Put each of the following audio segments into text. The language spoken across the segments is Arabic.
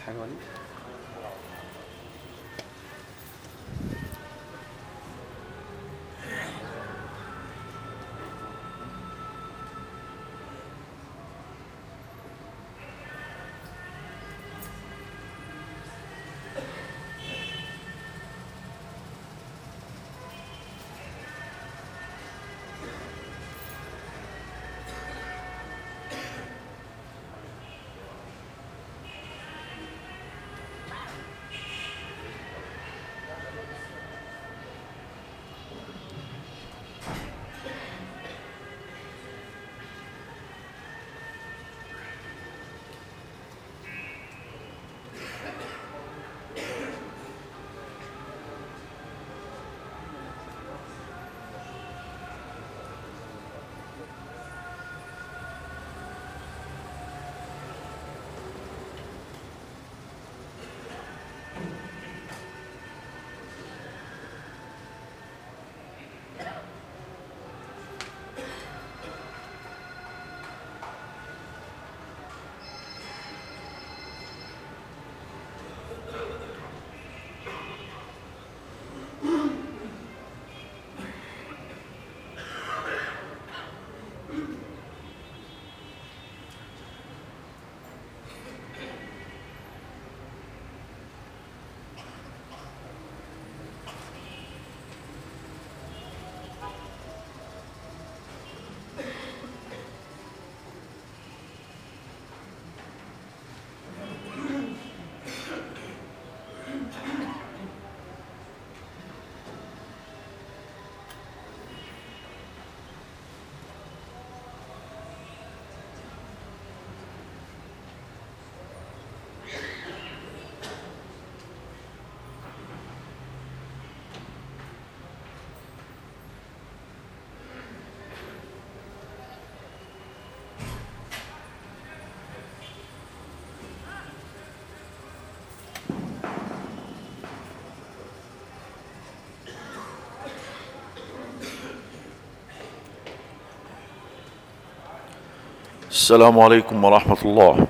عايز حاجة ولا؟ السلام عليكم ورحمة الله.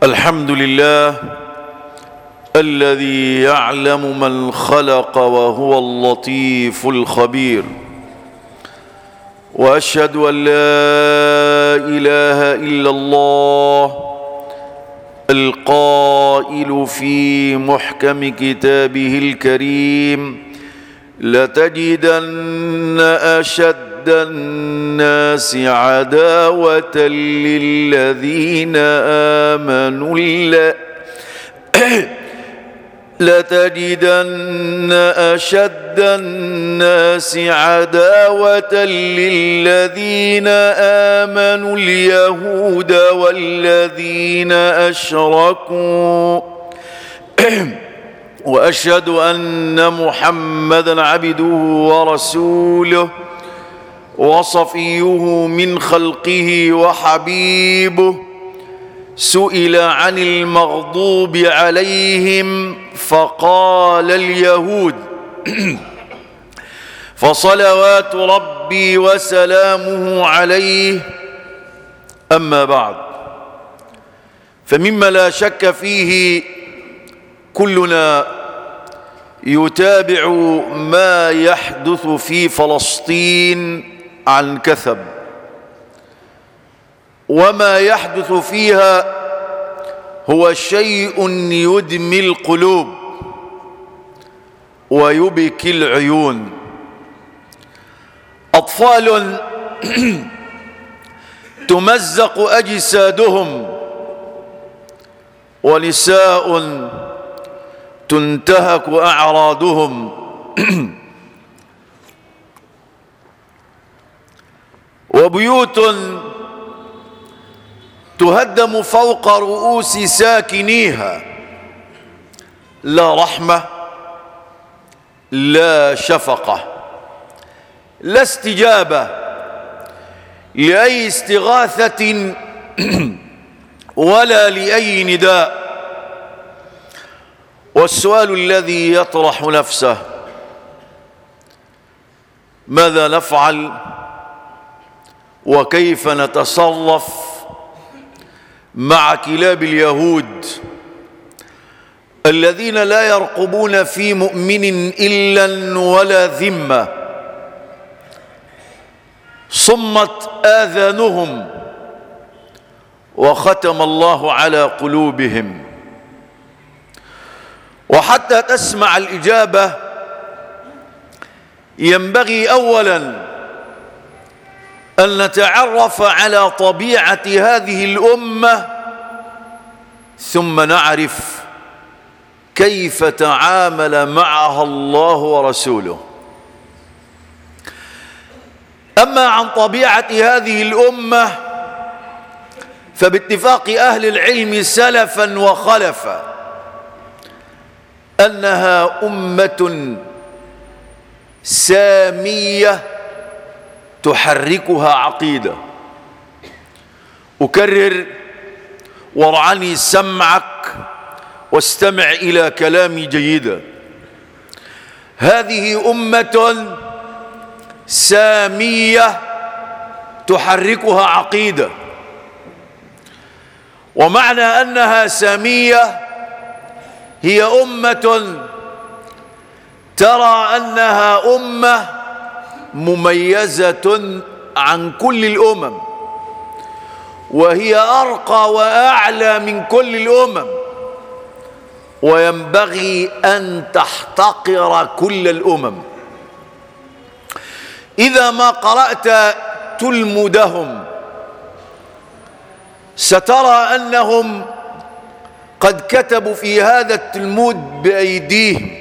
الحمد لله الذي يعلم من خلق وهو اللطيف الخبير، وأشهد أن لا إله إلا الله القائل في محكم كتابه الكريم: لتجدن أشد الناس عداوة للذين آمنوا لتجدن أشد الناس عداوة للذين آمنوا اليهود والذين أشركوا وأشهد أن محمدًا عبده ورسوله وصفيه من خلقه وحبيبه، سئل عن المغضوب عليهم فقال اليهود فصلوات ربي وسلامه عليه. أما بعد، فمما لا شك فيه كلنا يتابع ما يحدث في فلسطين عن كثب، وما يحدث فيها هو شيء يدمي القلوب ويبكي العيون. أطفال تمزق أجسادهم، ونساء تنتهك أعراضهم، وبيوت تهدم فوق رؤوس ساكنيها. لا رحمة، لا شفقة، لا استجابة لأي استغاثة ولا لأي نداء. والسؤال الذي يطرح نفسه: ماذا نفعل وكيف نتصرف مع كلاب اليهود الذين لا يرقبون في مؤمن إلا ولا ذمة، صمت آذانهم وختم الله على قلوبهم؟ وحتى تسمع الإجابة ينبغي أولاً أن نتعرف على طبيعة هذه الأمة، ثم نعرف كيف تعامل معها الله ورسوله. أما عن طبيعة هذه الأمة فباتفاق أهل العلم سلفاً وخلفاً أنها أمة سامية تحركها عقيدة. أكرر وارعني سمعك واستمع إلى كلامي جيدا: هذه أمة سامية تحركها عقيدة. ومعنى أنها سامية هي أمة ترى أنها أمة مميزة عن كل الأمم، وهي أرقى وأعلى من كل الأمم، وينبغي أن تحتقر كل الأمم. إذا ما قرأت تلمودهم سترى أنهم قد كتبوا في هذا التلمود بأيديهم: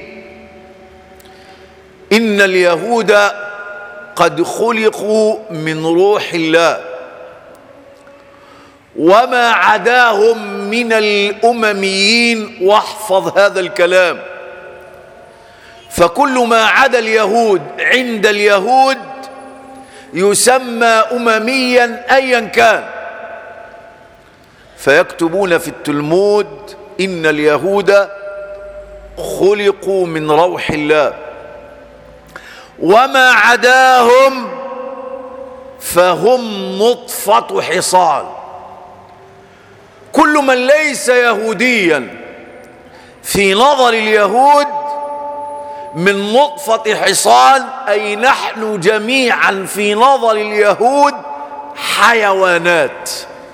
إن اليهود قد خلقوا من روح الله، وما عداهم من الأمميين، واحفظ هذا الكلام، فكل ما عدا اليهود عند اليهود يسمى أمميا أيا كان. فيكتبون في التلمود: إن اليهود خلقوا من روح الله، وما عداهم فهم نطفة حصال. كل من ليس يهوديا في نظر اليهود من نطفة حصان، أي نحن جميعا في نظر اليهود حيوانات،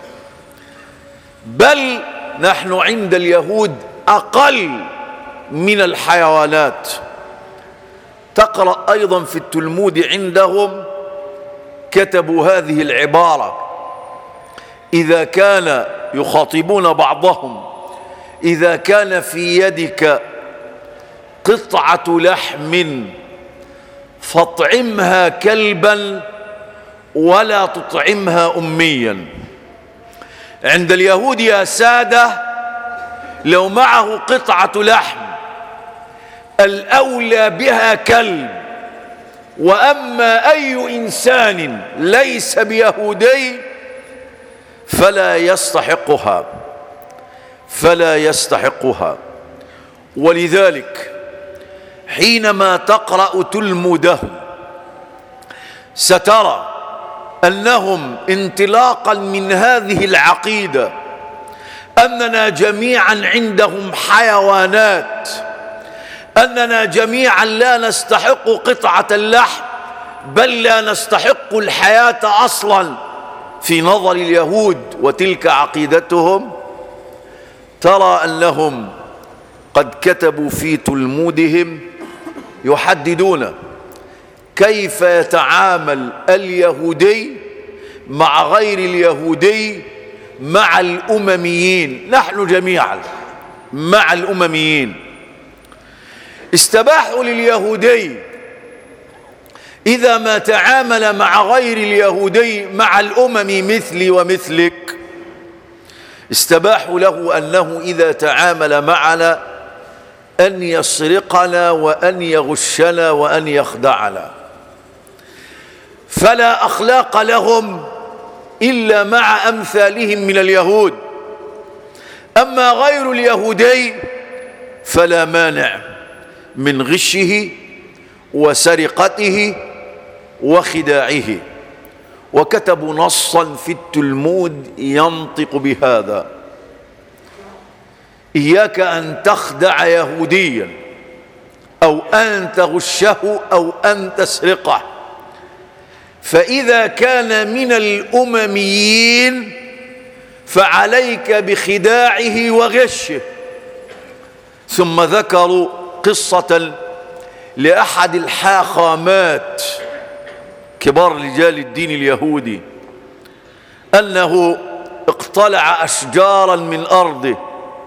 بل نحن عند اليهود أقل من الحيوانات. تقرأ أيضا في التلمود عندهم كتبوا هذه العبارة: إذا كان يخاطبون بعضهم إذا كان في يدك قطعة لحم فاطعمها كلبا ولا تطعمها أميا. عند اليهود يا سادة لو معه قطعة لحم الأولى بها كلب، وأما أي إنسان ليس بيهودي فلا يستحقها. ولذلك حينما تقرأ تلمودهم سترى أنهم انطلاقا من هذه العقيدة أننا جميعا عندهم حيوانات، أننا جميعا لا نستحق قطعة اللحم، بل لا نستحق الحياة أصلا في نظر اليهود، وتلك عقيدتهم، ترى أنهم قد كتبوا في تلمودهم يحددون كيف يتعامل اليهودي مع غير اليهودي مع الأمميين. نحن جميعا مع الأمميين. استباحوا لليهودي إذا ما تعامل مع غير اليهودي مع الأمم مثلي ومثلك، استباحوا له أنه إذا تعامل معنا أن يسرقنا وأن يغشنا وأن يخدعنا، فلا أخلاق لهم إلا مع أمثالهم من اليهود. أما غير اليهودي فلا مانع من غشه وسرقته وخداعه. وكتبوا نصا في التلمود ينطق بهذا: إياك أن تخدع يهوديا أو أن تغشه أو أن تسرقه، فإذا كان من الأمميين فعليك بخداعه وغشه. ثم ذكروا قصة لأحد الحاخامات كبار رجال الدين اليهودي أنه اقتلع أشجارا من أرضه،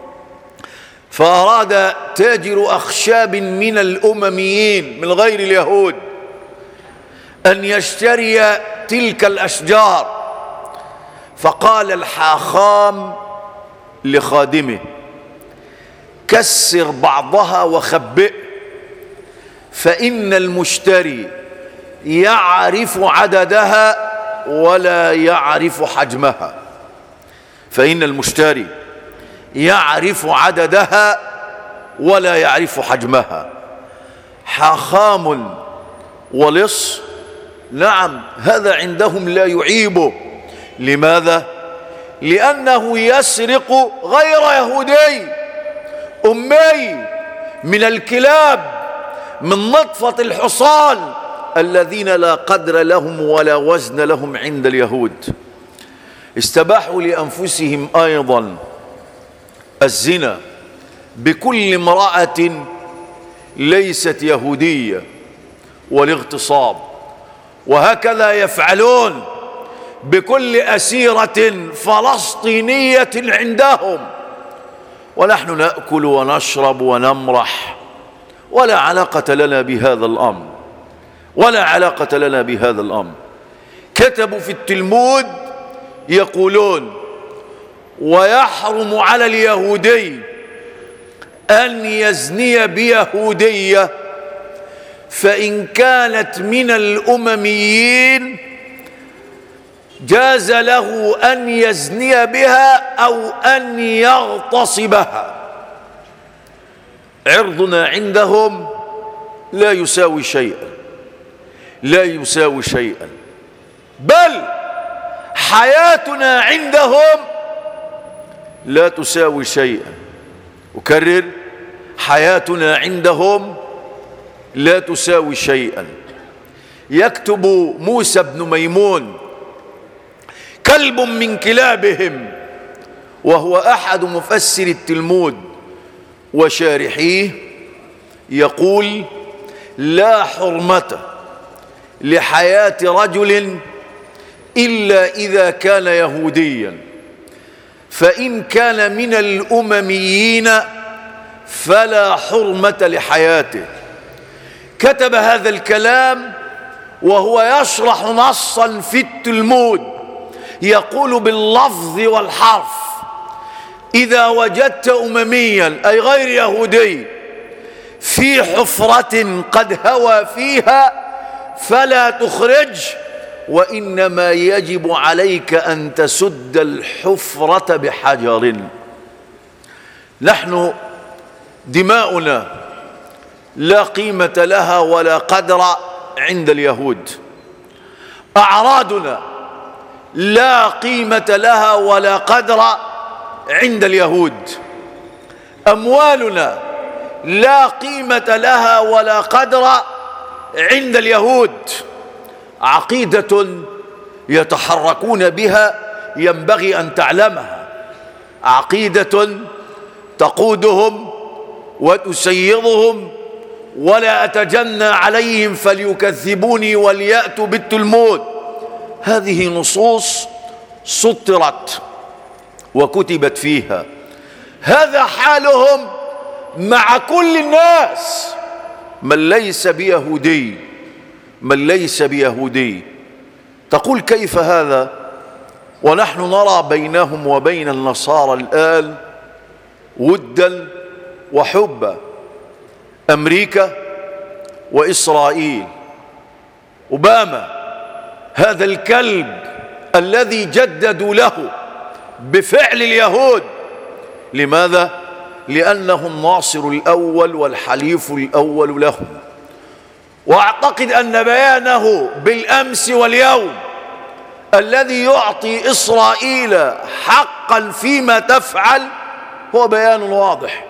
فأراد تاجر أخشاب من الأمميين من غير اليهود أن يشتري تلك الأشجار، فقال الحاخام لخادمه: كسر بعضها وخبئ، فإن المشتري يعرف عددها ولا يعرف حجمها. فإن المشتري يعرف عددها ولا يعرف حجمها. حاخام ولص، نعم، هذا عندهم لا يعيبه. لماذا؟ لأنه يسرق غير يهودي، أمي من الكلاب، من نطفة الحصان الذين لا قدر لهم ولا وزن لهم عند اليهود. استباحوا لأنفسهم أيضا الزنا بكل امرأة ليست يهودية والاغتصاب، وهكذا يفعلون بكل أسيرة فلسطينية عندهم. ونحن نأكل ونشرب ونمرح، ولا علاقة لنا بهذا الأمر، ولا علاقة لنا بهذا الأمر. كتبوا في التلمود يقولون: ويحرم على اليهودي أن يزني بيهودية، فإن كانت من الأمميين جاز له أن يزني بها أو أن يغتصبها. عرضنا عندهم لا يساوي شيئا، لا يساوي شيئا، بل حياتنا عندهم لا تساوي شيئا. أكرر: حياتنا عندهم لا تساوي شيئا. يكتب موسى بن ميمون: كلب من كلابهم، وهو أحد مفسر التلمود وشارحيه، يقول: لا حرمة لحياة رجل إلا إذا كان يهوديا، فإن كان من الأمميين فلا حرمة لحياته. كتب هذا الكلام وهو يشرح نصا في التلمود يقول باللفظ والحرف: إذا وجدت أمميا أي غير يهودي في حفرة قد هوى فيها فلا تخرج، وإنما يجب عليك أن تسد الحفرة بحجر. نحن دماؤنا لا قيمة لها ولا قدر عند اليهود، أعراضنا لا قيمة لها ولا قدر عند اليهود، أموالنا لا قيمة لها ولا قدر عند اليهود. عقيدة يتحركون بها ينبغي أن تعلمها، عقيدة تقودهم وتسيرهم، ولا أتجنى عليهم فليكذبوني وليأتوا بالتلمود. هذه نصوص سطرت وكتبت فيها. هذا حالهم مع كل الناس، من ليس بيهودي، من ليس بيهودي. تقول: كيف هذا ونحن نرى بينهم وبين النصارى الآن ودا وحبا؟ أمريكا وإسرائيل، أوباما هذا الكلب الذي جددوا له بفعل اليهود. لماذا؟ لأنه الناصر الأول والحليف الأول لهم. وأعتقد أن بيانه بالأمس واليوم الذي يعطي إسرائيل حقا فيما تفعل هو بيان واضح.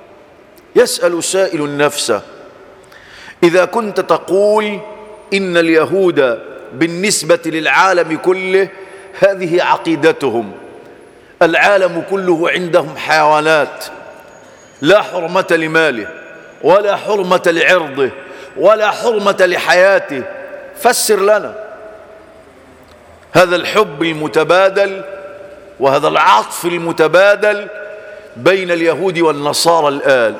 يسأل سائل نفسه: إذا كنت تقول إن اليهود بالنسبة للعالم كله هذه عقيدتهم، العالم كله عندهم حيوانات لا حرمة لماله ولا حرمة لعرضه ولا حرمة لحياته، فسر لنا هذا الحب المتبادل وهذا العطف المتبادل بين اليهود والنصارى الآن.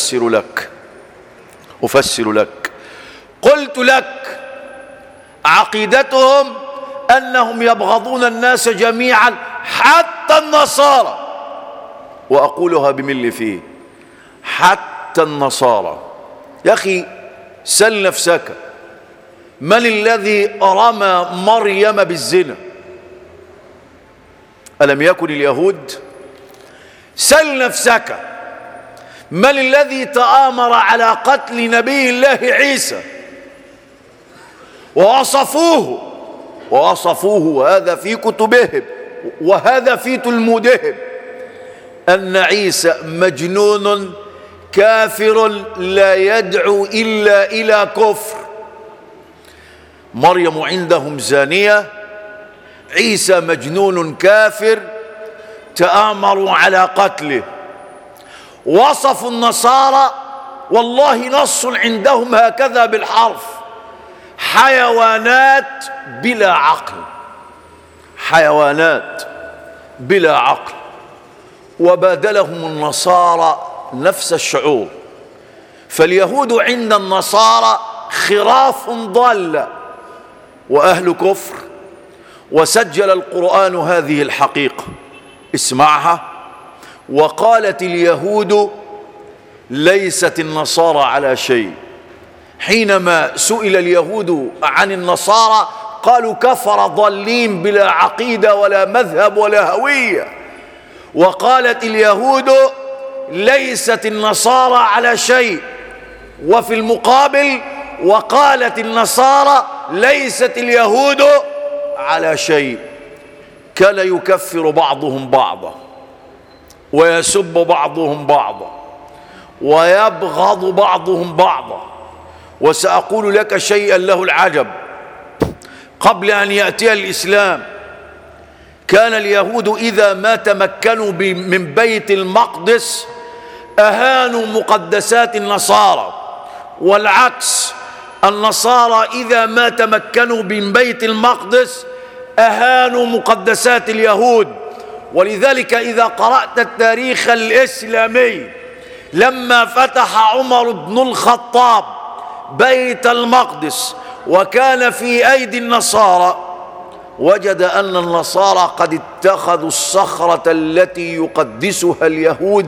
أفسر لك. قلت لك: عقيدتهم أنهم يبغضون الناس جميعا حتى النصارى، وأقولها بملء فيه: حتى النصارى. يا أخي سل نفسك، من الذي رمى مريم بالزنا؟ ألم يكن اليهود؟ سل نفسك، من الذي تآمر على قتل نبي الله عيسى ووصفوه وهذا في كتبهم وهذا في تلمودهم أن عيسى مجنون كافر لا يدعو إلا إلى كفر. مريم عندهم زانية، عيسى مجنون كافر، تآمروا على قتله. وصفوا النصارى، والله نص عندهم هكذا بالحرف: حيوانات بلا عقل، حيوانات بلا عقل. وبادلهم النصارى نفس الشعور. فاليهود عند النصارى خراف ضالة وأهل كفر. وسجل القرآن هذه الحقيقة، اسمعها: وقالت اليهود ليست النصارى على شيء. حينما سئل اليهود عن النصارى قالوا: كفر ضالين بلا عقيدة ولا مذهب ولا هوية. وقالت اليهود ليست النصارى على شيء، وفي المقابل وقالت النصارى ليست اليهود على شيء. كان يكفر بعضهم بعضا. ويسب بعضهم بعضا ويبغض بعضهم بعضا. وسأقول لك شيئا له العجب، قبل أن يأتي الإسلام كان اليهود إذا ما تمكنوا من بيت المقدس أهانوا مقدسات النصارى، والعكس، النصارى إذا ما تمكنوا من بيت المقدس أهانوا مقدسات اليهود. ولذلك إذا قرأت التاريخ الإسلامي، لما فتح عمر بن الخطاب بيت المقدس وكان في أيدي النصارى، وجد أن النصارى قد اتخذوا الصخرة التي يقدسها اليهود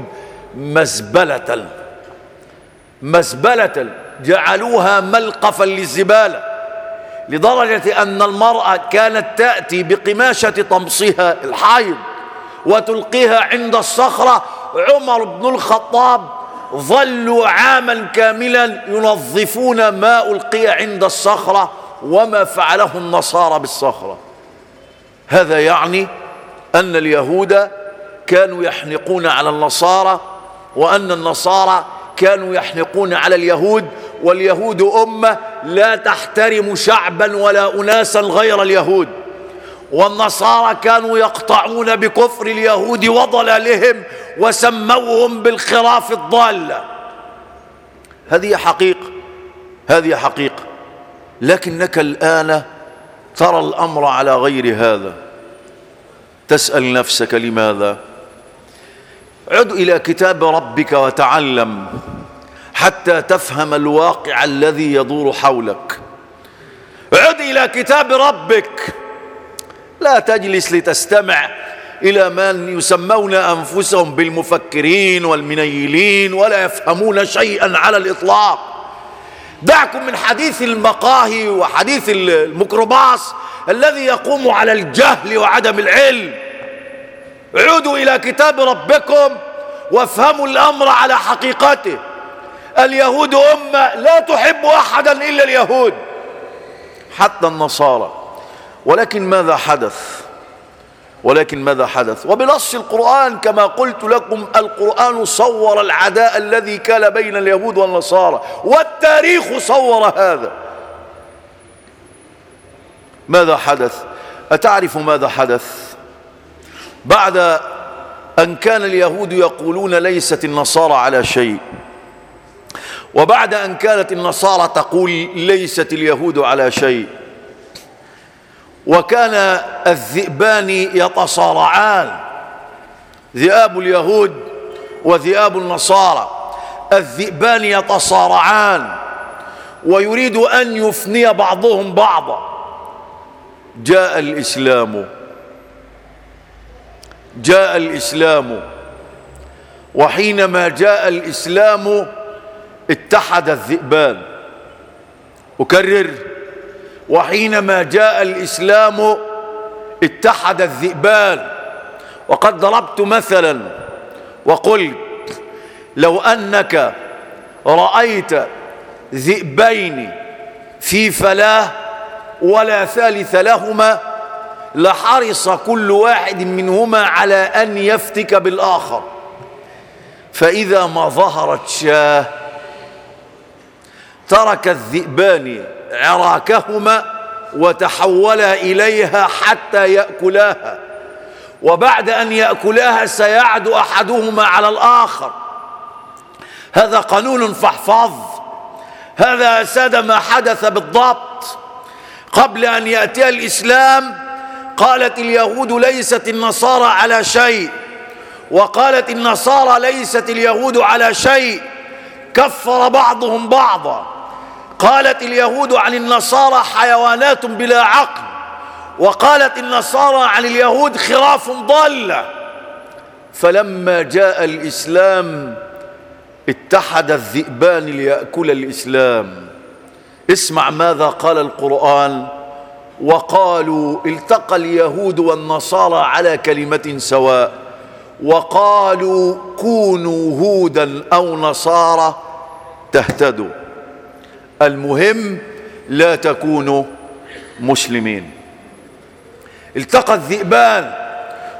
مزبلة، جعلوها ملقفا للزبالة، لدرجة أن المرأة كانت تأتي بقماشة طمسها الحيض وتلقيها عند الصخرة. عمر بن الخطاب ظلوا عاما كاملا ينظفون ما ألقي عند الصخرة وما فعله النصارى بالصخرة. هذا يعني أن اليهود كانوا يحنقون على النصارى، وأن النصارى كانوا يحنقون على اليهود، واليهود أمة لا تحترم شعبا ولا أناسا غير اليهود، والنصارى كانوا يقطعون بكفر اليهود وضلالهم وسموهم بالخراف الضالة. هذه حقيقة. لكنك الآن ترى الأمر على غير هذا. تسأل نفسك لماذا؟ عد إلى كتاب ربك وتعلم حتى تفهم الواقع الذي يدور حولك. عد إلى كتاب ربك، لا تجلس لتستمع إلى من يسمون أنفسهم بالمفكرين والمنيلين ولا يفهمون شيئا على الإطلاق. دعكم من حديث المقاهي وحديث الميكروباص الذي يقوم على الجهل وعدم العلم. عودوا إلى كتاب ربكم وافهموا الأمر على حقيقته. اليهود أمة لا تحب أحدا إلا اليهود، حتى النصارى. ولكن ماذا حدث؟ وبنص القرآن كما قلت لكم، القرآن صور العداء الذي كان بين اليهود والنصارى، والتاريخ صور هذا. ماذا حدث؟ أتعرف ماذا حدث؟ بعد أن كان اليهود يقولون ليست النصارى على شيء، وبعد أن كانت النصارى تقول ليست اليهود على شيء، وكان الذئبان يتصارعان، ذئاب اليهود وذئاب النصارى، الذئبان يتصارعان ويريد أن يفني بعضهم بعضا. جاء الإسلام، وحينما جاء الإسلام اتحد الذئبان. أكرر، وحينما جاء الإسلام اتحد الذئبان. وقد ضربت مثلا وقلت لو أنك رأيت ذئبين في فلاة ولا ثالث لهما لحرص كل واحد منهما على أن يفتك بالآخر، فإذا ما ظهرت شاة ترك الذئبان عراكهما وتحولا إليها حتى يأكلاها، وبعد أن يأكلاها سيعدو أحدهما على الآخر. هذا قانون فاحفظ. هذا ساد ما حدث بالضبط. قبل أن يأتي الإسلام قالت اليهود ليست النصارى على شيء، وقالت النصارى ليست اليهود على شيء، كفر بعضهم بعضا. قالت اليهود عن النصارى حيوانات بلا عقل، وقالت النصارى عن اليهود خراف ضالة. فلما جاء الإسلام اتحد الذئبان ليأكل الإسلام. اسمع ماذا قال القرآن: وقالوا التقى اليهود والنصارى على كلمة سواء، وقالوا كونوا هودا أو نصارى تهتدوا. المهم لا تكونوا مسلمين. التقى الذئبان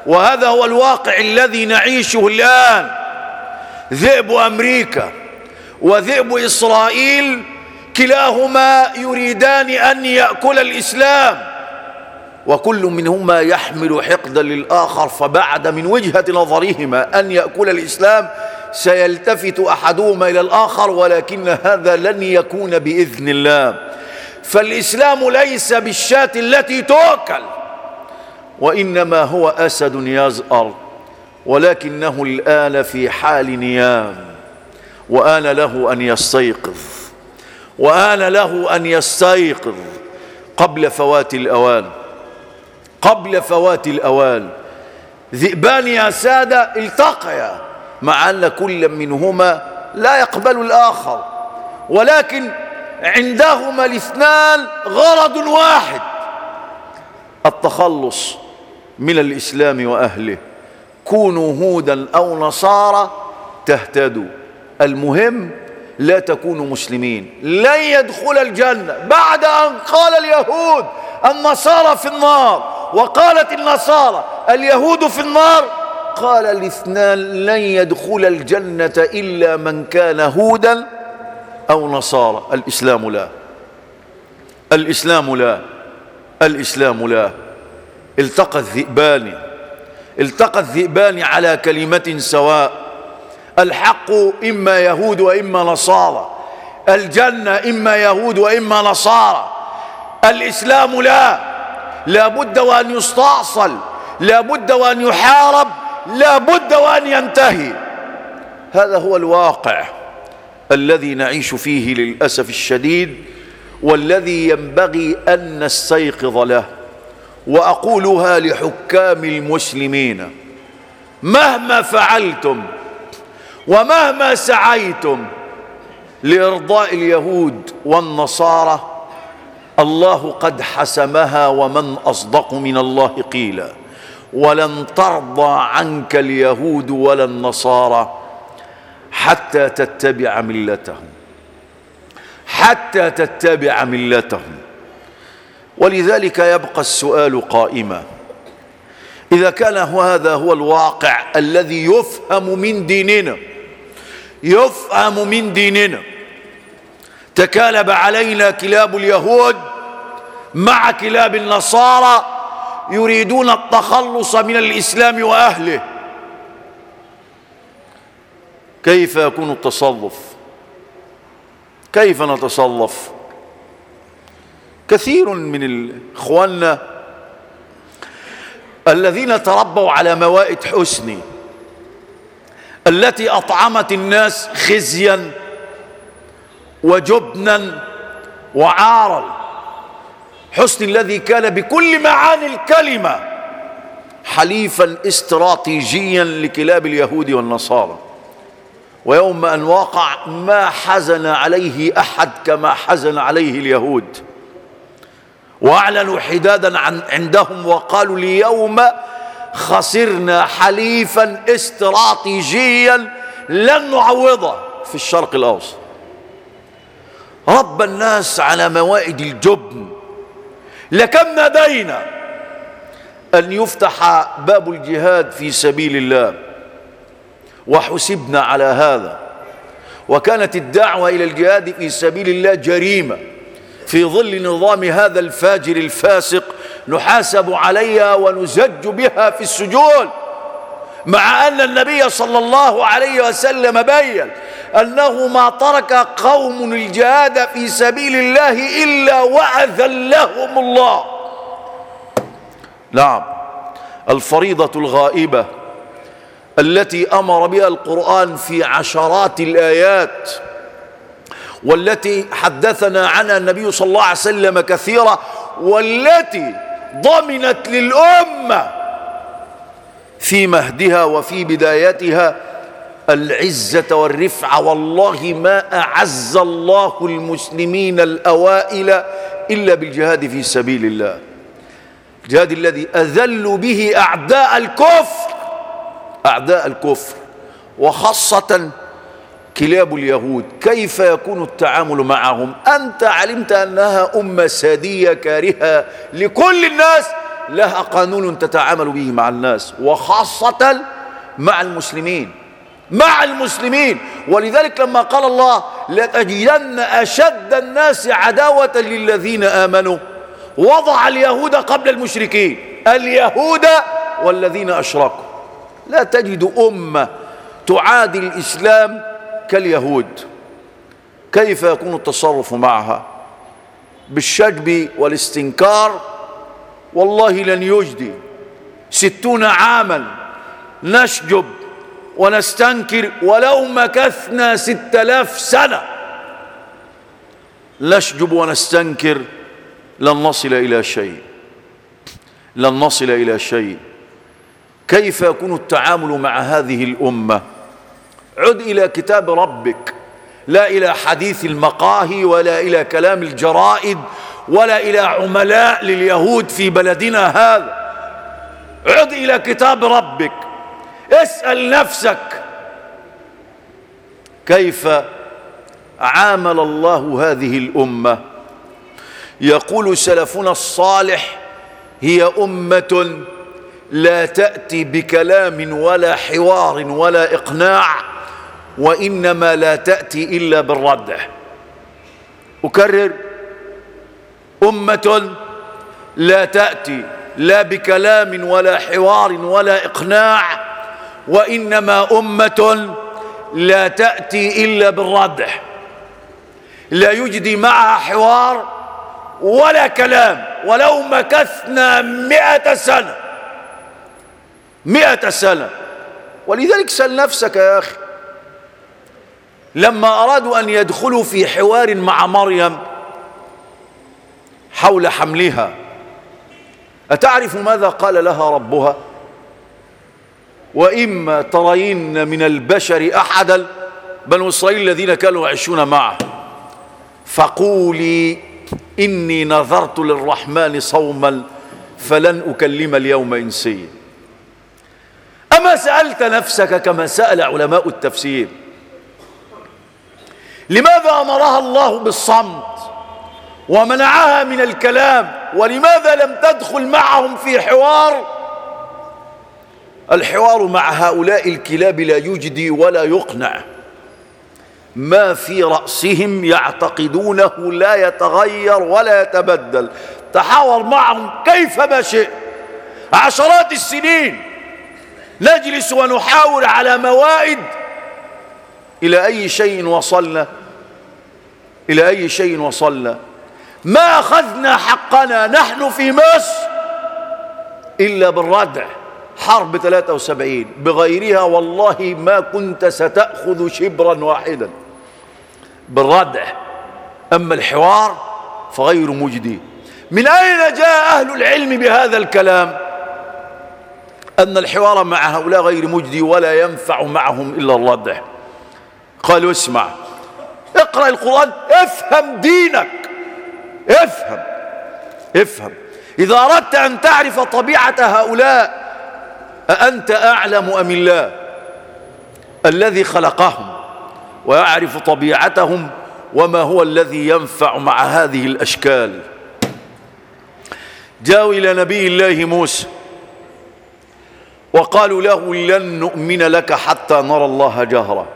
وهذا هو الواقع الذي نعيشه الآن. ذئب أمريكا وذئب إسرائيل كلاهما يريدان أن يأكل الإسلام، وكل منهما يحمل حقدا للآخر، فبعد من وجهة نظرهما أن يأكل الإسلام سيلتفت أحدهما إلى الآخر، ولكن هذا لن يكون بإذن الله. فالإسلام ليس بالشاة التي تؤكل، وإنما هو أسد يزأر، ولكنه الآن في حال نيام، وآن له أن يستيقظ، وآن له أن يستيقظ قبل فوات الأوان، قبل فوات الأوان. ذئبان يا سادة التقيا، مع أن كل منهما لا يقبل الآخر، ولكن عندهما الاثنان غرض واحد: التخلص من الإسلام وأهله. كونوا هودا أو نصارى تهتدوا، المهم لا تكونوا مسلمين. لن يدخل الجنة بعد أن قال اليهود النصارى في النار، وقالت النصارى اليهود في النار، قال الاثنان لن يدخل الجنة إلا من كان هودا أو نصارى. الإسلام لا، الإسلام لا، الإسلام لا. التقى الذئبان على كلمة سواء: الحق إما يهود وإما نصارى، الجنة إما يهود وإما نصارى. الإسلام لا بد وأن يستأصل، لا بد وأن يحارب، لا بد وأن ينتهي. هذا هو الواقع الذي نعيش فيه للأسف الشديد، والذي ينبغي أن نستيقظ له. وأقولها لحكام المسلمين: مهما فعلتم ومهما سعيتم لإرضاء اليهود والنصارى، الله قد حسمها، ومن أصدق من الله قيلا. ولن ترضى عنك اليهود ولا النصارى حتى تتبع ملتهم، حتى تتبع ملتهم. ولذلك يبقى السؤال قائما: إذا كان هذا هو الواقع الذي يفهم من ديننا، يفهم من ديننا، تكالب علينا كلاب اليهود مع كلاب النصارى يريدون التخلص من الإسلام وأهله، كيف يكون التصرف؟ كيف نتصرف؟ كثير من إخواننا الذين تربوا على موائد حسني التي أطعمت الناس خزيا وجبنا وعارا، حسني الذي كان بكل معاني الكلمة حليفا استراتيجيا لكلاب اليهود والنصارى، ويوم أن وقع ما حزن عليه أحد كما حزن عليه اليهود، وأعلنوا حدادا عندهم وقالوا: اليوم خسرنا حليفا استراتيجيا لن نعوضه في الشرق الأوسط. رب الناس على موائد الجبن. لكم نادينا أن يفتح باب الجهاد في سبيل الله وحسبنا على هذا، وكانت الدعوة إلى الجهاد في سبيل الله جريمة في ظل نظام هذا الفاجر الفاسق، نحاسب عليها ونزج بها في السجون، مع أن النبي صلى الله عليه وسلم بين أنه ما ترك قوم الجهاد في سبيل الله إلا وأذلهم الله. نعم، الفريضة الغائبة التي أمر بها القرآن في عشرات الآيات، والتي حدثنا عنها النبي صلى الله عليه وسلم كثيرا، والتي ضمنت للأمة في مهدها وفي بدايتها العزة والرفعة. والله ما أعز الله المسلمين الأوائل إلا بالجهاد في سبيل الله، الجهاد الذي أذلوا به أعداء الكفر، أعداء الكفر، وخاصة كلاب اليهود. كيف يكون التعامل معهم؟ أنت علمت أنها أمة سادية كارهة لكل الناس، لها قانون تتعامل به مع الناس، وخاصة مع المسلمين. ولذلك لما قال الله لتجدن أشد الناس عداوة للذين آمنوا وضع اليهود قبل المشركين، اليهود والذين أشركوا. لا تجد أمة تعادي الإسلام كاليهود. كيف يكون التصرف معها؟ بالشجب والاستنكار؟ والله لن يجدي. 60 عاما نشجب ونستنكر، ولو مكثنا 6000 سنة نشجب ونستنكر لن نصل إلى شيء. كيف يكون التعامل مع هذه الأمة؟ عد إلى كتاب ربك، لا إلى حديث المقاهي ولا إلى كلام الجرائد ولا إلى عملاء لليهود في بلدنا هذا. عد إلى كتاب ربك، اسأل نفسك كيف عامل الله هذه الأمة. يقول سلفنا الصالح: هي أمة لا تأتي بكلام ولا حوار ولا إقناع، وإنما لا تأتي إلا بالردع. أكرر: أمة لا تأتي لا بكلام ولا حوار ولا إقناع، وإنما أمة لا تأتي إلا بالردع. لا يجدي معها حوار ولا كلام، ولو مكثنا 100 سنة. ولذلك سل نفسك يا أخي، لما أرادوا أن يدخلوا في حوار مع مريم حول حملها، أتعرف ماذا قال لها ربها؟ وإما ترين من البشر أحدا، بنو إسرائيل الذين كانوا يعيشون معه، فقولي إني نذرت للرحمن صوما فلن أكلم اليوم إنسيا. أما سألت نفسك كما سأل علماء التفسير لماذا أمرها الله بالصمت ومنعها من الكلام؟ ولماذا لم تدخل معهم في حوار؟ الحوار مع هؤلاء الكلاب لا يجدي ولا يقنع. ما في رأسهم يعتقدونه لا يتغير ولا يتبدل. تحاور معهم كيفما شئت. عشرات السنين نجلس ونحاور على موائد. إلى أي شيء وصلنا؟ ما أخذنا حقنا نحن في مصر إلا بالردع. حرب 73 بغيرها والله ما كنت ستأخذ شبرا واحدا. بالردع. أما الحوار فغير مجدي. من أين جاء أهل العلم بهذا الكلام؟ أن الحوار مع هؤلاء غير مجدي ولا ينفع معهم إلا الردع. قالوا: اسمع، اقرأ القرآن، افهم دينك، افهم. إذا أردت أن تعرف طبيعة هؤلاء، أأنت أعلم أم الله الذي خلقهم ويعرف طبيعتهم وما هو الذي ينفع مع هذه الأشكال؟ جاءوا إلى نبي الله موسى وقالوا له: لن نؤمن لك حتى نرى الله جهرة.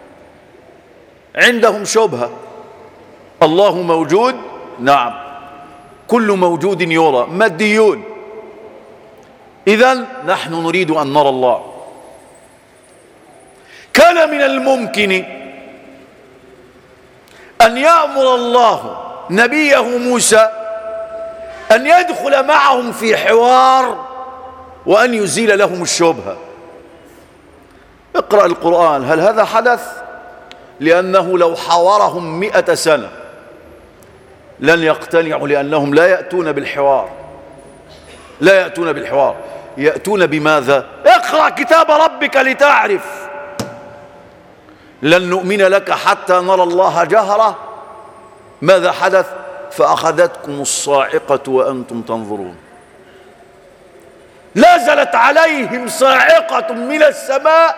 عندهم شبهة. الله موجود؟ نعم. كل موجود يرى، ماديون. إذن نحن نريد أن نرى الله. كان من الممكن أن يأمر الله نبيه موسى أن يدخل معهم في حوار وأن يزيل لهم الشبهة. اقرأ القرآن، هل هذا حدث؟ لأنه لو حاورهم 100 سنة لن يقتنعوا، لأنهم لا يأتون بالحوار. يأتون بماذا؟ اقرأ كتاب ربك لتعرف. لن نؤمن لك حتى نرى الله جهرة. ماذا حدث؟ فأخذتكم الصاعقة وأنتم تنظرون. نزلت عليهم صاعقة من السماء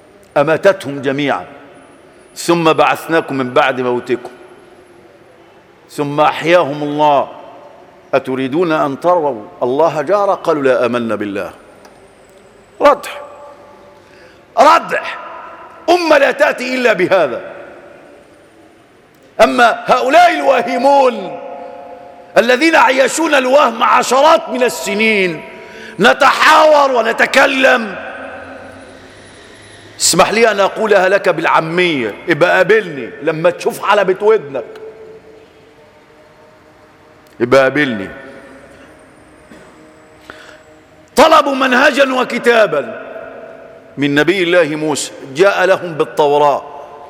أماتتهم جميعا ثم بعثناكم من بعد موتكم. ثم أحياهم الله أتريدون أن تروا الله جارة؟ قالوا لا آمنا بالله. ردح لا تأتي إلا بهذا. أما هؤلاء الواهمون الذين عيشون الوهم عشرات من السنين، نتحاور ونتكلم. اسمح لي أن أقولها لك بالعامية، ابقى قابلني لما تشوف حلبة ودنك، ابقى قابلني. طلبوا منهجا وكتابا من نبي الله موسى، جاء لهم بالتوراة،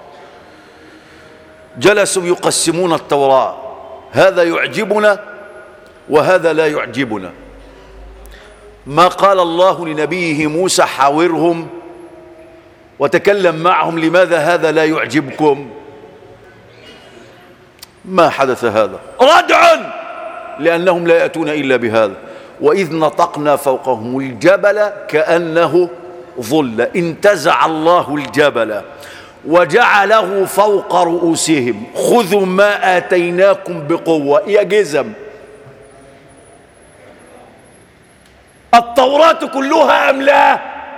جلسوا يقسمون التوراة، هذا يعجبنا وهذا لا يعجبنا. ما قال الله لنبيه موسى حاورهم وتكلم معهم لماذا هذا لا يعجبكم؟ ما حدث هذا، ردع، لأنهم لا يأتون إلا بهذا. وإذ نطقنا فوقهم الجبل كأنه ظل، انتزع الله الجبل وجعله فوق رؤوسهم، خذوا ما آتيناكم بقوة. يا جزم، التوراة كلها أم لا؟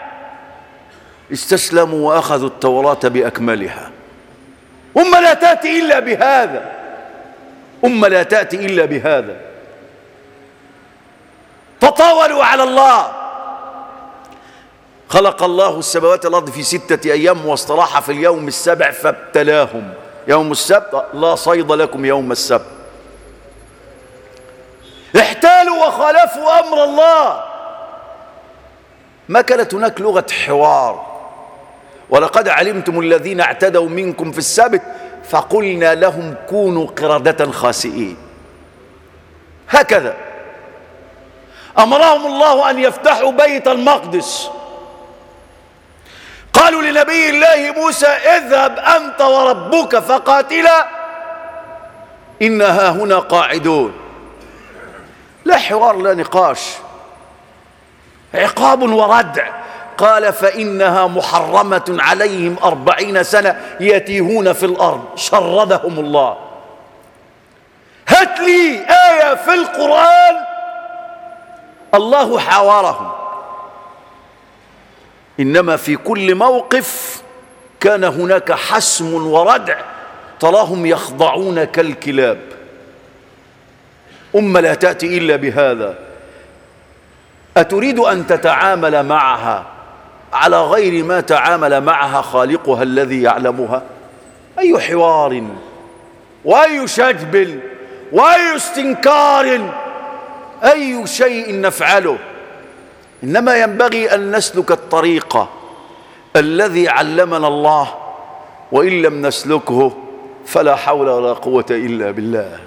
استسلموا وأخذوا التوراة بأكملها. لا تأتي إلا بهذا، لا تأتي إلا بهذا. تطاولوا على الله. خلق الله السماوات والأرض في 6 أيام واستراح في اليوم السابع فابتلاهم. يوم السبت لا صيد لكم يوم السبت. احتالوا وخالفوا أمر الله. ما كانت هناك لغة حوار. ولقد علمتم الذين اعتدوا منكم في السبت فقلنا لهم كونوا قردة خاسئين. هكذا أمرهم الله أن يفتحوا بيت المقدس. قالوا لنبي الله موسى اذهب أنت وربك فقاتلا إنها هنا قاعدون. لا حوار لا نقاش، عقاب وردع. قال فإنها محرمة عليهم 40 سنة يتيهون في الأرض شردهم الله. هات لي آية في القرآن الله حاورهم. إنما في كل موقف كان هناك حسم وردع، تراهم يخضعون كالكلاب. لا تأتي إلا بهذا. أتريد أن تتعامل معها على غير ما تعامل معها خالقها الذي يعلمها؟ أي حوار وأي شجب وأي استنكار، أي شيء نفعله؟ إنما ينبغي أن نسلك الطريق الذي علمنا الله، وإن لم نسلكه فلا حول ولا قوة إلا بالله.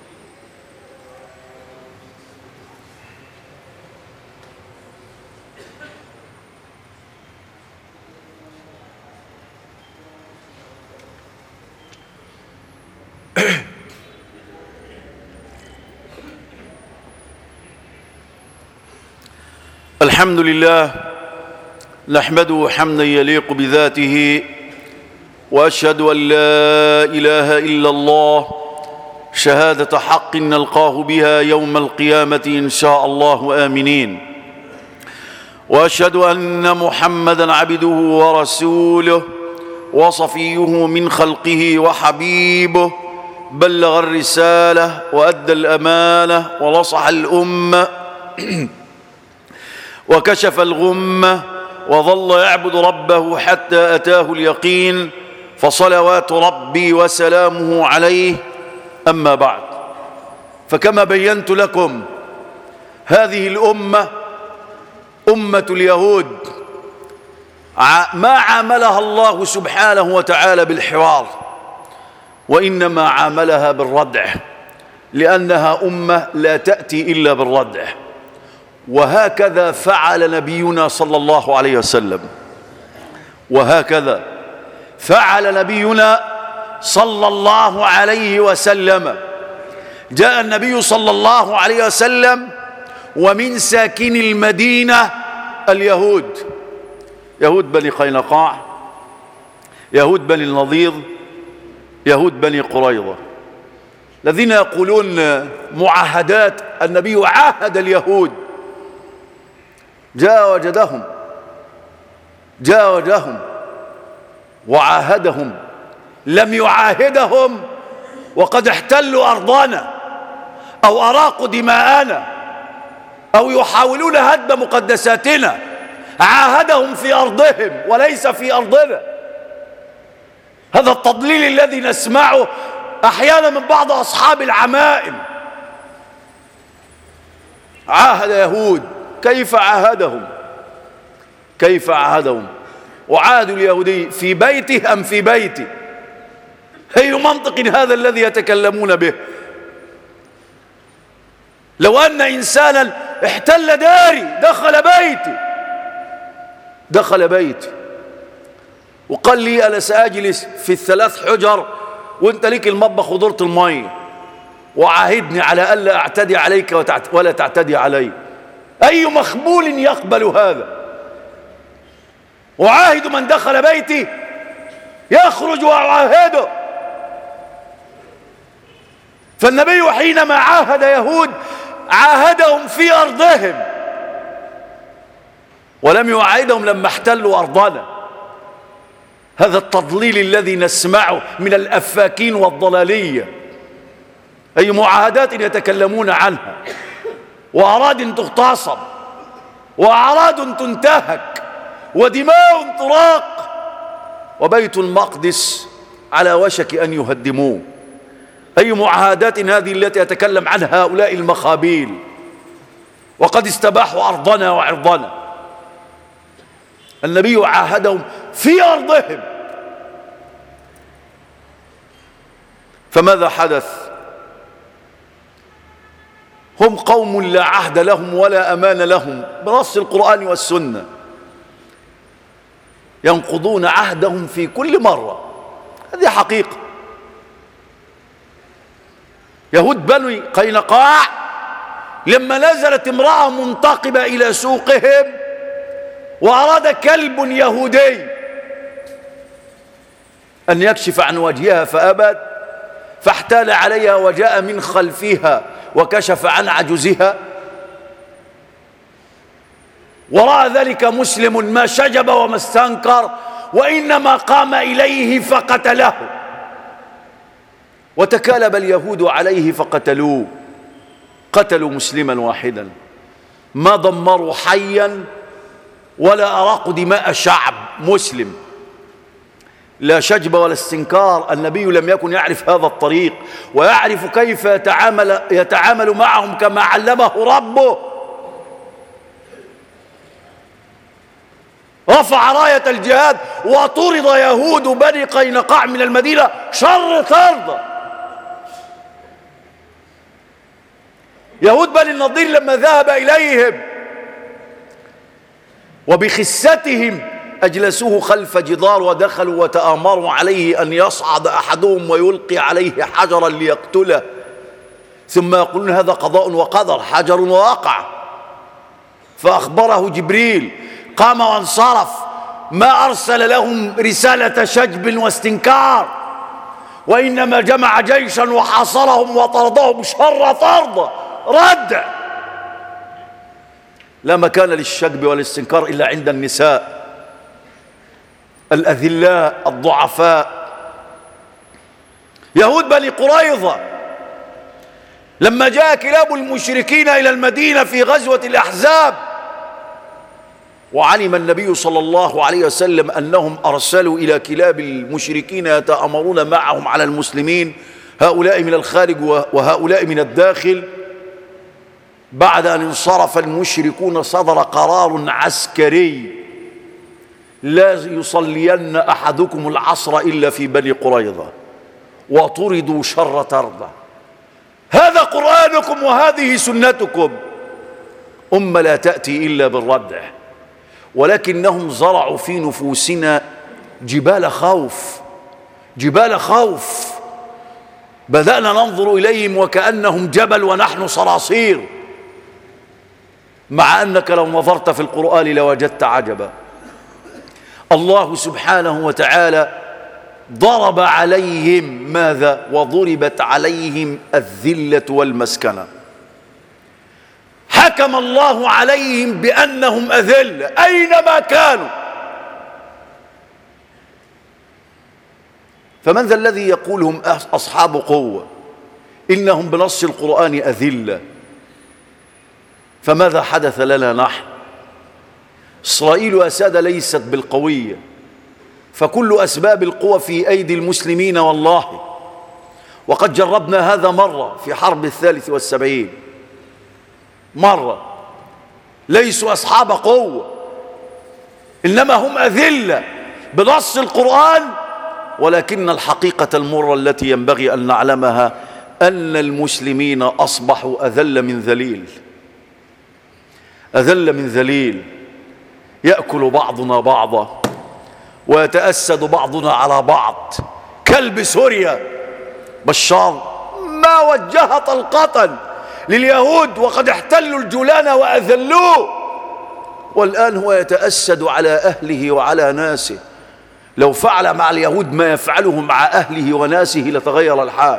الحمد لله نحمده حمدا يليق بذاته، وأشهد أن لا إله إلا الله شهادة حق نلقاه بها يوم القيامة إن شاء الله آمنين. وأشهد أن محمدا عبده ورسوله وصفيه من خلقه وحبيبه، بلغ الرسالة وأدى الأمانة ونصح الأمة وكشف الغمة، وظل يعبد ربه حتى أتاه اليقين، فصلوات ربي وسلامه عليه. أما بعد، فكما بينت لكم هذه الأمة أمة اليهود ما عاملها الله سبحانه وتعالى بالحوار، وإنما عاملها بالردع، لأنها أمة لا تأتي إلا بالردع. وهكذا فعل نبينا صلى الله عليه وسلم، وهكذا فعل نبينا صلى الله عليه وسلم. جاء النبي صلى الله عليه وسلم ومن ساكن المدينة اليهود، يهود بني قينقاع، يهود بني النضير، يهود بني قريظة. الذين يقولون معاهدات، النبي عاهد اليهود، جاء وجدهم وعاهدهم، لم يعاهدهم وقد احتلوا أرضنا أو أراقوا دماءنا أو يحاولون هدم مقدساتنا. عاهدهم في أرضهم وليس في أرضنا. هذا التضليل الذي نسمعه أحيانا من بعض أصحاب العمائم. عاهد يهود، كيف عاهدهم؟ وعاهدوا اليهودي في بيته أم في بيتي؟ أي منطق هذا الذي يتكلمون به؟ لو أن إنسانا احتل داري، دخل بيتي وقال لي أنا سأجلس في ال3 حجر وانت ليك المطبخ ودورة المية، وعاهدني على ألا أعتدي عليك ولا تعتدي علي، أي مخبول يقبل هذا؟ وعاهد من دخل بيتي يخرج وأعاهده. فالنبي حينما عاهد يهود عاهدهم في أرضهم ولم يعاهدهم لما احتلوا أرضنا. هذا التضليل الذي نسمعه من الأفاكين والضلالية، أي معاهدات يتكلمون عنها، وأراضٍ تغتصب، وأعراض تنتهك، ودماء تراق، وبيت المقدس على وشك أن يهدموه. أي معاهدات هذه التي يتكلم عنها هؤلاء المخابيل، وقد استباحوا أرضنا وعرضنا. النبي عاهدهم في أرضهم. فماذا حدث؟ هم قوم لا عهد لهم ولا أمان لهم بنص القرآن والسنة، ينقضون عهدهم في كل مرة. هذه حقيقة. يهود بني قينقاع لما نزلت امرأة منتقبة إلى سوقهم وأراد كلب يهودي أن يكشف عن وجهها فأبت، فاحتال عليها وجاء من خلفها وكشف عن عجزها، ورأى ذلك مسلم ما شجب وما استنكر، وإنما قام إليه فقتله. وتكالب اليهود عليه فقتلوه، قتلوا مسلما واحدا، ما دمروا حيا ولا أراقوا دماء شعب مسلم. لا شجب ولا استنكار. النبي لم يكن يعرف هذا الطريق، ويعرف كيف يتعامل معهم كما علمه ربه. رفع راية الجهاد وطرد يهود بني قينقاع من المدينة شر طرد. يهود بني النضير لما ذهب إليهم وبخستهم أجلسوه خلف جدار ودخلوا وتآمروا عليه أن يصعد أحدهم ويلقي عليه حجرا ليقتله، ثم يقولون هذا قضاء وقدر، حجر ووقع. فأخبره جبريل، قام وانصرف، ما أرسل لهم رسالة شجب واستنكار، وإنما جمع جيشا وحاصرهم وطردهم شر طرد رد. لا مكان للشجب والاستنكار إلا عند النساء الأذلاء الضعفاء. يهود بني قريظة لما جاء كلاب المشركين إلى المدينة في غزوة الأحزاب، وعلم النبي صلى الله عليه وسلم أنهم أرسلوا إلى كلاب المشركين يتآمرون معهم على المسلمين، هؤلاء من الخارج وهؤلاء من الداخل. بعد أن انصرف المشركون صدر قرار عسكري: لا يصلين أحدكم العصر إلا في بني قريظة، وطردوا شر طردة. هذا قرآنكم وهذه سنتكم. لا تأتي إلا بالردع، ولكنهم زرعوا في نفوسنا جبال خوف. بدأنا ننظر إليهم وكأنهم جبل ونحن صراصير، مع أنك لو نظرت في القرآن لوجدت عجبا. الله سبحانه وتعالى ضرب عليهم ماذا؟ وضربت عليهم الذلة والمسكنة. حكم الله عليهم بأنهم أذلة أينما كانوا. فمن ذا الذي يقول هم أصحاب قوة؟ إنهم بنص القرآن أذلة. فماذا حدث لنا نحن؟ إسرائيل أساد ليست بالقوية، فكل أسباب القوة في أيدي المسلمين والله. وقد جربنا هذا مرة في حرب 73 مرة. ليسوا أصحاب قوة، إنما هم أذلة بنص القرآن. ولكن الحقيقة المرة التي ينبغي أن نعلمها أن المسلمين أصبحوا أذل من ذليل، أذل من ذليل. يأكل بعضنا بعضا ويتأسد بعضنا على بعض. كلب سوريا بشار ما وجه طلقة لليهود وقد احتلوا الجولان وأذلوه، والآن هو يتأسد على أهله وعلى ناسه. لو فعل مع اليهود ما يفعله مع أهله وناسه لتغير الحال.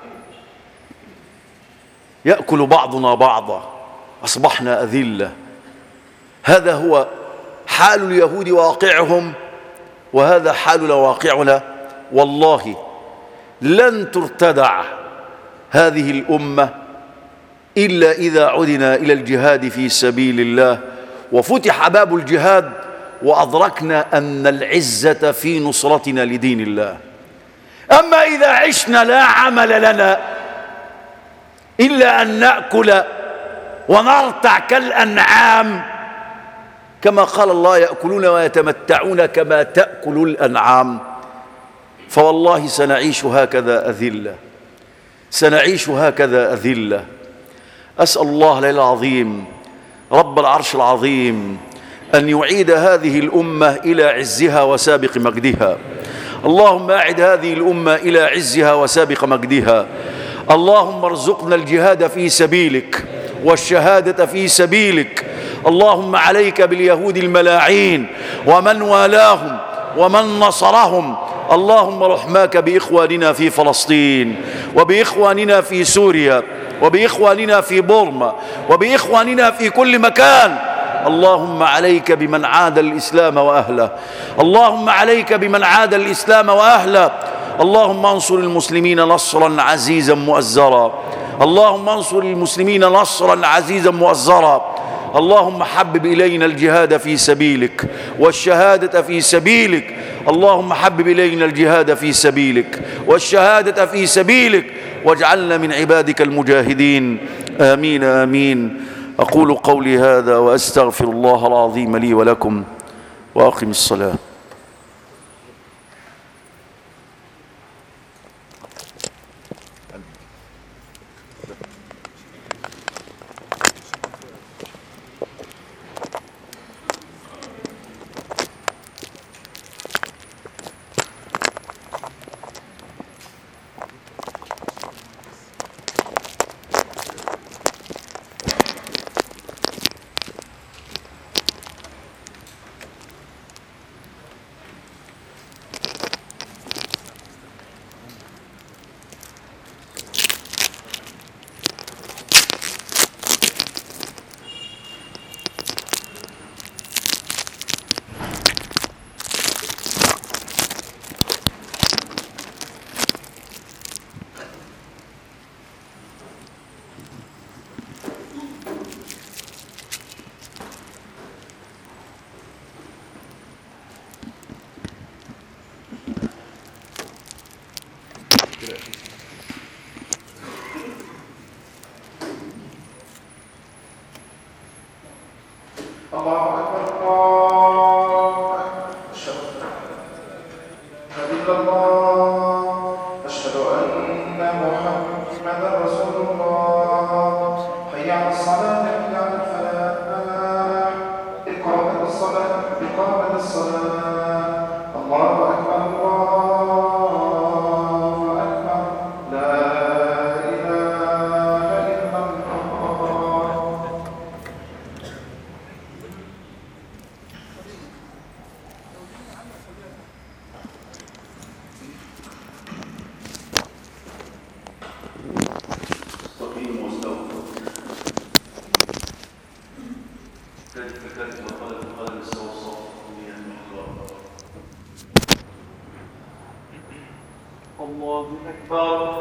يأكل بعضنا بعضا، أصبحنا أذلة. هذا هو حال اليهود واقعهم، وهذا حالنا واقعنا. والله لن ترتدع هذه الأمة إلا إذا عدنا إلى الجهاد في سبيل الله، وفتح باب الجهاد، وأدركنا أن العزة في نصرتنا لدين الله. أما إذا عشنا لا عمل لنا إلا أن نأكل ونرتع كالأنعام، كما قال الله: يأكلون ويتمتعون كما تأكل الأنعام. فوالله سنعيش هكذا أذلة، سنعيش هكذا أذلة. أسأل الله العظيم رب العرش العظيم أن يعيد هذه الأمة إلى عزها وسابق مجدها. اللهم أعد هذه الأمة إلى عزها وسابق مجدها. اللهم ارزقنا الجهاد في سبيلك والشهادة في سبيلك. اللهم عليك باليهود الملاعين ومن والاهم ومن نصرهم. اللهم رحماك بإخواننا في فلسطين، وبإخواننا في سوريا، وبإخواننا في بورما، وبإخواننا في كل مكان. اللهم عليك بمن عاد الإسلام وأهله، اللهم عليك بمن عاد الإسلام وأهله. اللهم انصر المسلمين نصرا عزيزا مؤزرا، اللهم انصر المسلمين نصرا عزيزا مؤزرا. اللهم حبب إلينا الجهاد في سبيلك والشهادة في سبيلك. اللهم حبب إلينا الجهاد في سبيلك والشهادة في سبيلك، واجعلنا من عبادك المجاهدين. آمين آمين. أقول قولي هذا وأستغفر الله العظيم لي ولكم، وأقم الصلاة. الله أكبر.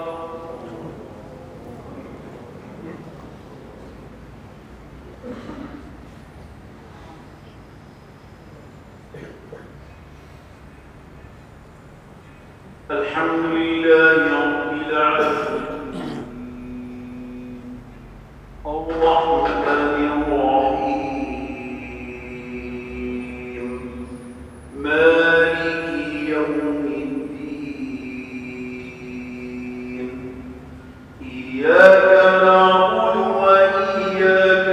الحمد لله رب العالمين الرحمن الرحيم مالك يوم الدين إياك نعبد وإياك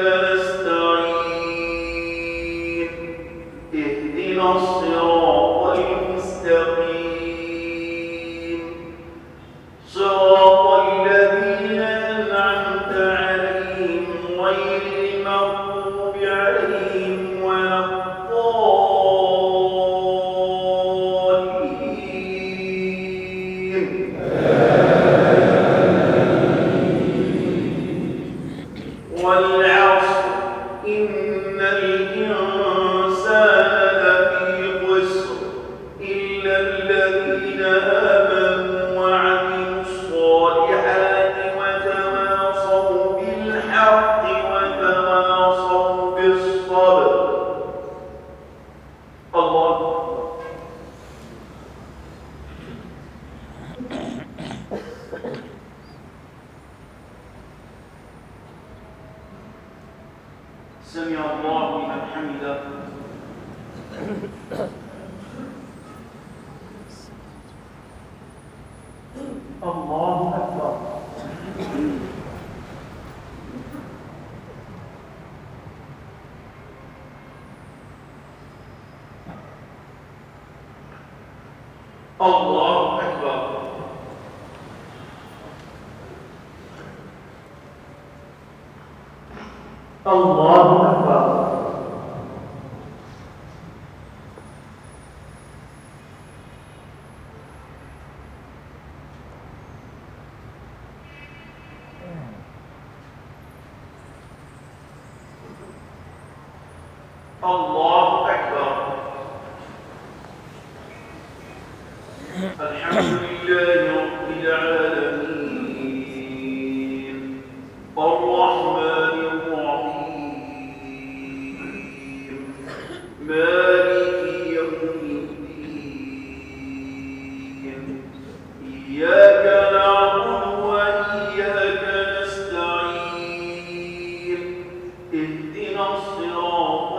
نستعين اهدنا الصراط المستقيم صراط الذين أنعمت عليهم غير المغضوب عليهم ولا الضالين. والعصر إن الإنسان لفي خسر إلا الذين آمنوا وعملوا الصالحات وتواصوا بالحق وتواصوا بالصبر. الله سمع الله لمن حمده. الله أكبر. الله أكبر. الله أكبر. الله أكبر. الحمد لله رب العالمين الرحمن الرحيم مالك يوم الدين إياك نعبد وإياك نستعين اهدنا الصراط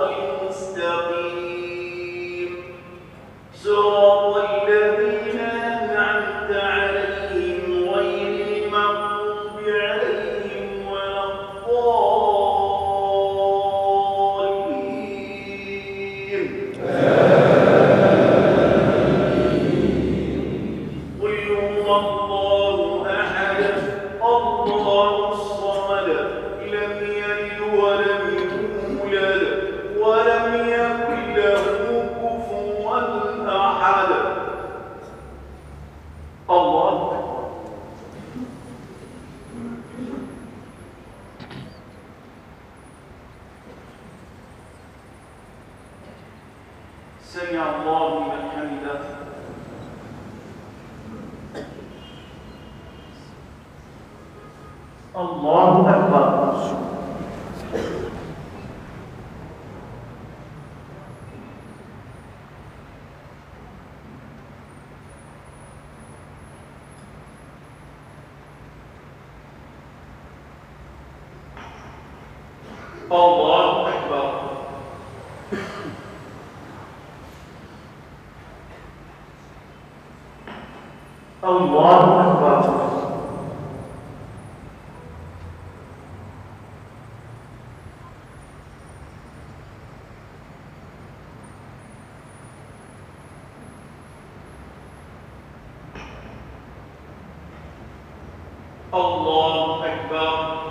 المستقيم صراط الذين أنعمت عليهم غير المغضوب عليهم ولا الضالين. قل هو الله أحد الله الصمد لم يلد ولم يولد ولم يكن له كفوا أحد. الله أكبر. سمع الله لمن حمده. الله أكبر. الله أكبر. الله أكبر. الله أكبر.